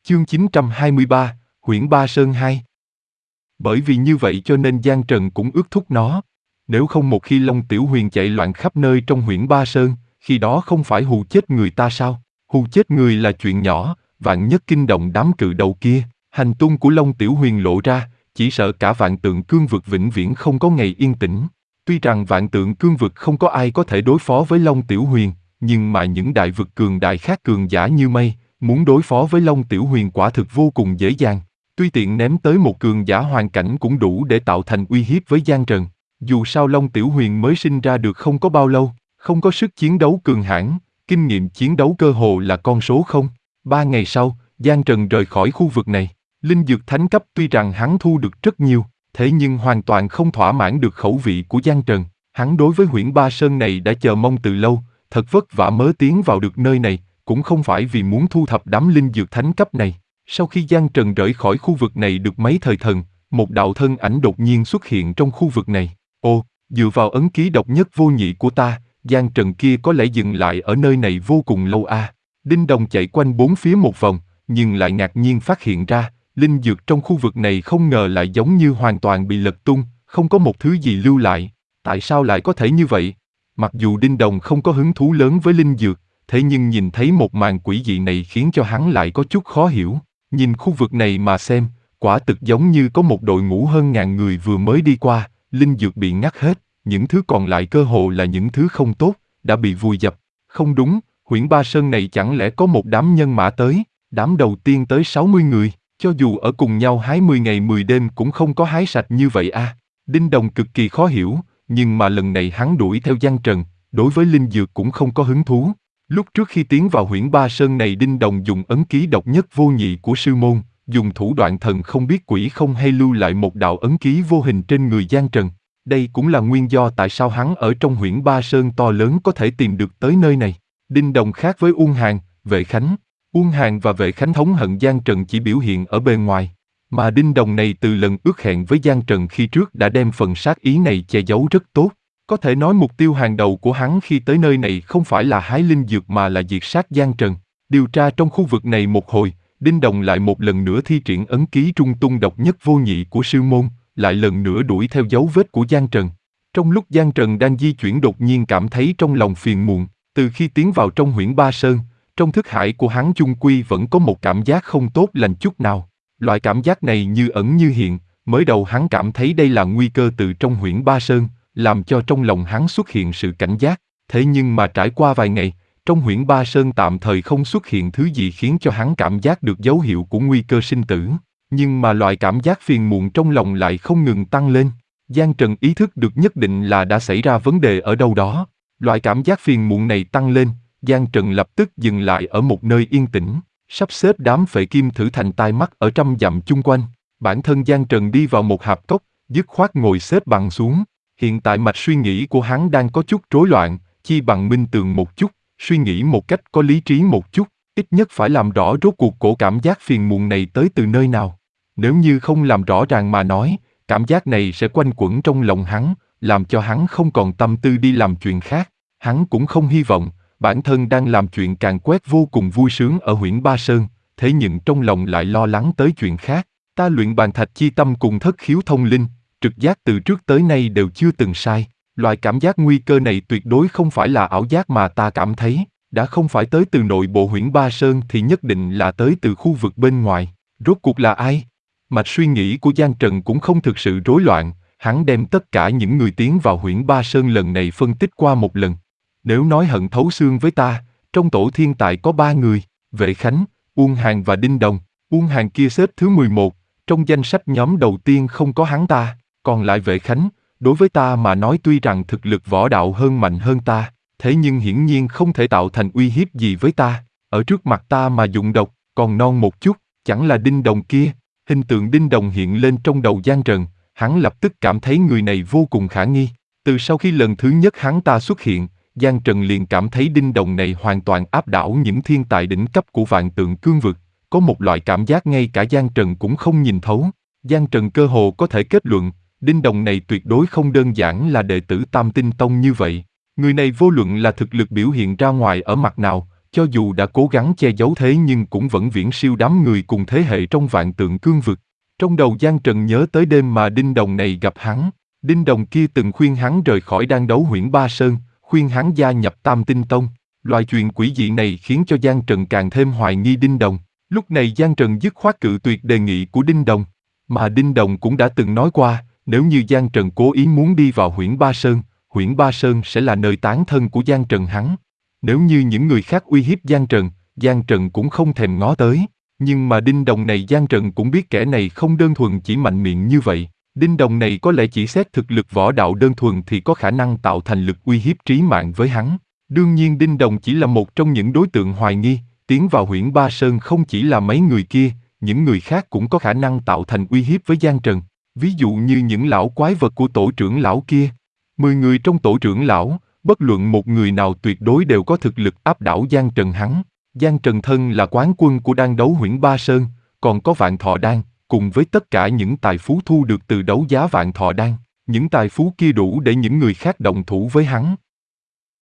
Chương 923, Huyễn Ba Sơn 2. Bởi vì như vậy cho nên Giang Trần cũng ước thúc nó. Nếu không một khi Long Tiểu Huyền chạy loạn khắp nơi trong Huyễn Ba Sơn, khi đó không phải hù chết người ta sao? Hù chết người là chuyện nhỏ, vạn nhất kinh động đám cự đầu kia. Hành tung của Long Tiểu Huyền lộ ra, chỉ sợ cả Vạn Tượng Cương Vực vĩnh viễn không có ngày yên tĩnh. Tuy rằng Vạn Tượng Cương Vực không có ai có thể đối phó với Long Tiểu Huyền, nhưng mà những đại vực cường đại khác cường giả như mây, muốn đối phó với Long Tiểu Huyền quả thực vô cùng dễ dàng. Tuy tiện ném tới một cường giả hoàn cảnh cũng đủ để tạo thành uy hiếp với Giang Trần. Dù sao Long Tiểu Huyền mới sinh ra được không có bao lâu, không có sức chiến đấu cường hãn, kinh nghiệm chiến đấu cơ hồ là con số không. 3 ngày sau, Giang Trần rời khỏi khu vực này. Linh dược thánh cấp tuy rằng hắn thu được rất nhiều, thế nhưng hoàn toàn không thỏa mãn được khẩu vị của Giang Trần. Hắn đối với Huyễn Ba Sơn này đã chờ mong từ lâu, thật vất vả mới tiến vào được nơi này, cũng không phải vì muốn thu thập đám linh dược thánh cấp này. Sau khi Giang Trần rời khỏi khu vực này được mấy thời thần, một đạo thân ảnh đột nhiên xuất hiện trong khu vực này. Ồ, dựa vào ấn ký độc nhất vô nhị của ta, Giang Trần kia có lẽ dừng lại ở nơi này vô cùng lâu à. Đinh Đồng chạy quanh bốn phía một vòng, nhưng lại ngạc nhiên phát hiện ra, linh dược trong khu vực này không ngờ lại giống như hoàn toàn bị lật tung, không có một thứ gì lưu lại. Tại sao lại có thể như vậy? Mặc dù Đinh Đồng không có hứng thú lớn với linh dược, thế nhưng nhìn thấy một màn quỷ dị này khiến cho hắn lại có chút khó hiểu. Nhìn khu vực này mà xem, quả thực giống như có một đội ngũ hơn ngàn người vừa mới đi qua, linh dược bị ngắt hết, những thứ còn lại cơ hồ là những thứ không tốt, đã bị vùi dập. Không đúng, Huyễn Ba Sơn này chẳng lẽ có một đám nhân mã tới, đám đầu tiên tới 60 người, cho dù ở cùng nhau hái 10 ngày 10 đêm cũng không có hái sạch như vậy à. Đinh Đồng cực kỳ khó hiểu, nhưng mà lần này hắn đuổi theo Giang Trần, đối với linh dược cũng không có hứng thú. Lúc trước khi tiến vào Huyễn Ba Sơn này Đinh Đồng dùng ấn ký độc nhất vô nhị của sư môn, dùng thủ đoạn thần không biết quỷ không hay lưu lại một đạo ấn ký vô hình trên người Giang Trần. Đây cũng là nguyên do tại sao hắn ở trong Huyễn Ba Sơn to lớn có thể tìm được tới nơi này. Đinh Đồng khác với Uông Hàn, Vệ Khánh. Uông Hàn và Vệ Khánh thống hận Giang Trần chỉ biểu hiện ở bề ngoài. Mà Đinh Đồng này từ lần ước hẹn với Giang Trần khi trước đã đem phần sát ý này che giấu rất tốt. Có thể nói mục tiêu hàng đầu của hắn khi tới nơi này không phải là hái linh dược mà là diệt sát Giang Trần. Điều tra trong khu vực này một hồi, Đinh Đồng lại một lần nữa thi triển ấn ký trung tung độc nhất vô nhị của sư môn, lại lần nữa đuổi theo dấu vết của Giang Trần. Trong lúc Giang Trần đang di chuyển đột nhiên cảm thấy trong lòng phiền muộn, từ khi tiến vào trong Huyễn Ba Sơn, trong thức hải của hắn chung quy vẫn có một cảm giác không tốt lành chút nào. Loại cảm giác này như ẩn như hiện, mới đầu hắn cảm thấy đây là nguy cơ từ trong Huyễn Ba Sơn, làm cho trong lòng hắn xuất hiện sự cảnh giác. Thế nhưng mà trải qua vài ngày, trong Huyễn Ba Sơn tạm thời không xuất hiện thứ gì khiến cho hắn cảm giác được dấu hiệu của nguy cơ sinh tử. Nhưng mà loại cảm giác phiền muộn trong lòng lại không ngừng tăng lên. Giang Trần ý thức được nhất định là đã xảy ra vấn đề ở đâu đó. Loại cảm giác phiền muộn này tăng lên, Giang Trần lập tức dừng lại ở một nơi yên tĩnh, sắp xếp đám phệ kim thử thành tai mắt ở trăm dặm chung quanh. Bản thân Giang Trần đi vào một hạp cốc, dứt khoát ngồi xếp bằng xuống. Hiện tại mạch suy nghĩ của hắn đang có chút rối loạn, chi bằng minh tường một chút, suy nghĩ một cách có lý trí một chút, ít nhất phải làm rõ rốt cuộc cổ cảm giác phiền muộn này tới từ nơi nào. Nếu như không làm rõ ràng mà nói, cảm giác này sẽ quanh quẩn trong lòng hắn, làm cho hắn không còn tâm tư đi làm chuyện khác. Hắn cũng không hy vọng, bản thân đang làm chuyện càn quét vô cùng vui sướng ở Huyễn Ba Sơn, thế nhưng trong lòng lại lo lắng tới chuyện khác. Ta luyện bàn thạch chi tâm cùng thất khiếu thông linh, trực giác từ trước tới nay đều chưa từng sai. Loại cảm giác nguy cơ này tuyệt đối không phải là ảo giác mà ta cảm thấy, đã không phải tới từ nội bộ Huyễn Ba Sơn thì nhất định là tới từ khu vực bên ngoài. Rốt cuộc là ai? Mạch suy nghĩ của Giang Trần cũng không thực sự rối loạn, hắn đem tất cả những người tiến vào Huyễn Ba Sơn lần này phân tích qua một lần. Nếu nói hận thấu xương với ta, trong tổ thiên tài có 3 người, Vệ Khánh, Uông Hàn và Đinh Đồng. Uông Hàn kia xếp thứ 11, trong danh sách nhóm đầu tiên không có hắn ta, còn lại Vệ Khánh, đối với ta mà nói tuy rằng thực lực võ đạo hơn mạnh hơn ta, thế nhưng hiển nhiên không thể tạo thành uy hiếp gì với ta, ở trước mặt ta mà dụng độc, còn non một chút, chẳng là Đinh Đồng kia. Hình tượng Đinh Đồng hiện lên trong đầu Giang Trần, hắn lập tức cảm thấy người này vô cùng khả nghi. Từ sau khi lần thứ nhất hắn ta xuất hiện, Giang Trần liền cảm thấy Đinh Đồng này hoàn toàn áp đảo những thiên tài đỉnh cấp của Vạn Tượng Cương Vực, có một loại cảm giác ngay cả Giang Trần cũng không nhìn thấu. Giang Trần cơ hồ có thể kết luận, Đinh Đồng này tuyệt đối không đơn giản là đệ tử Tam Tinh Tông như vậy. Người này vô luận là thực lực biểu hiện ra ngoài ở mặt nào, cho dù đã cố gắng che giấu thế nhưng cũng vẫn viễn siêu đám người cùng thế hệ trong Vạn Tượng Cương Vực. Trong đầu Giang Trần nhớ tới đêm mà Đinh Đồng này gặp hắn. Đinh Đồng kia từng khuyên hắn rời khỏi Đan Đấu Huyễn Ba Sơn, khuyên hắn gia nhập Tam Tinh Tông. Loại chuyện quỷ dị này khiến cho Giang Trần càng thêm hoài nghi Đinh Đồng. Lúc này Giang Trần dứt khoát cự tuyệt đề nghị của Đinh Đồng. Mà Đinh Đồng cũng đã từng nói qua, nếu như Giang Trần cố ý muốn đi vào Huyễn Ba Sơn sẽ là nơi tán thân của Giang Trần hắn. Nếu như những người khác uy hiếp Giang Trần cũng không thèm ngó tới. Nhưng mà Đinh Đồng này Giang Trần cũng biết kẻ này không đơn thuần chỉ mạnh miệng như vậy. Đinh Đồng này có lẽ chỉ xét thực lực võ đạo đơn thuần thì có khả năng tạo thành lực uy hiếp trí mạng với hắn. Đương nhiên Đinh Đồng chỉ là một trong những đối tượng hoài nghi, tiến vào Huyễn Ba Sơn không chỉ là mấy người kia, những người khác cũng có khả năng tạo thành uy hiếp với Giang Trần. Ví dụ như những lão quái vật của tổ trưởng lão kia. 10 người trong tổ trưởng lão, bất luận một người nào tuyệt đối đều có thực lực áp đảo Giang Trần hắn. Giang Trần thân là quán quân của Đan Đấu Huyễn Ba Sơn, còn có Vạn Thọ Đan, cùng với tất cả những tài phú thu được từ đấu giá Vạn Thọ Đan. Những tài phú kia đủ để những người khác động thủ với hắn.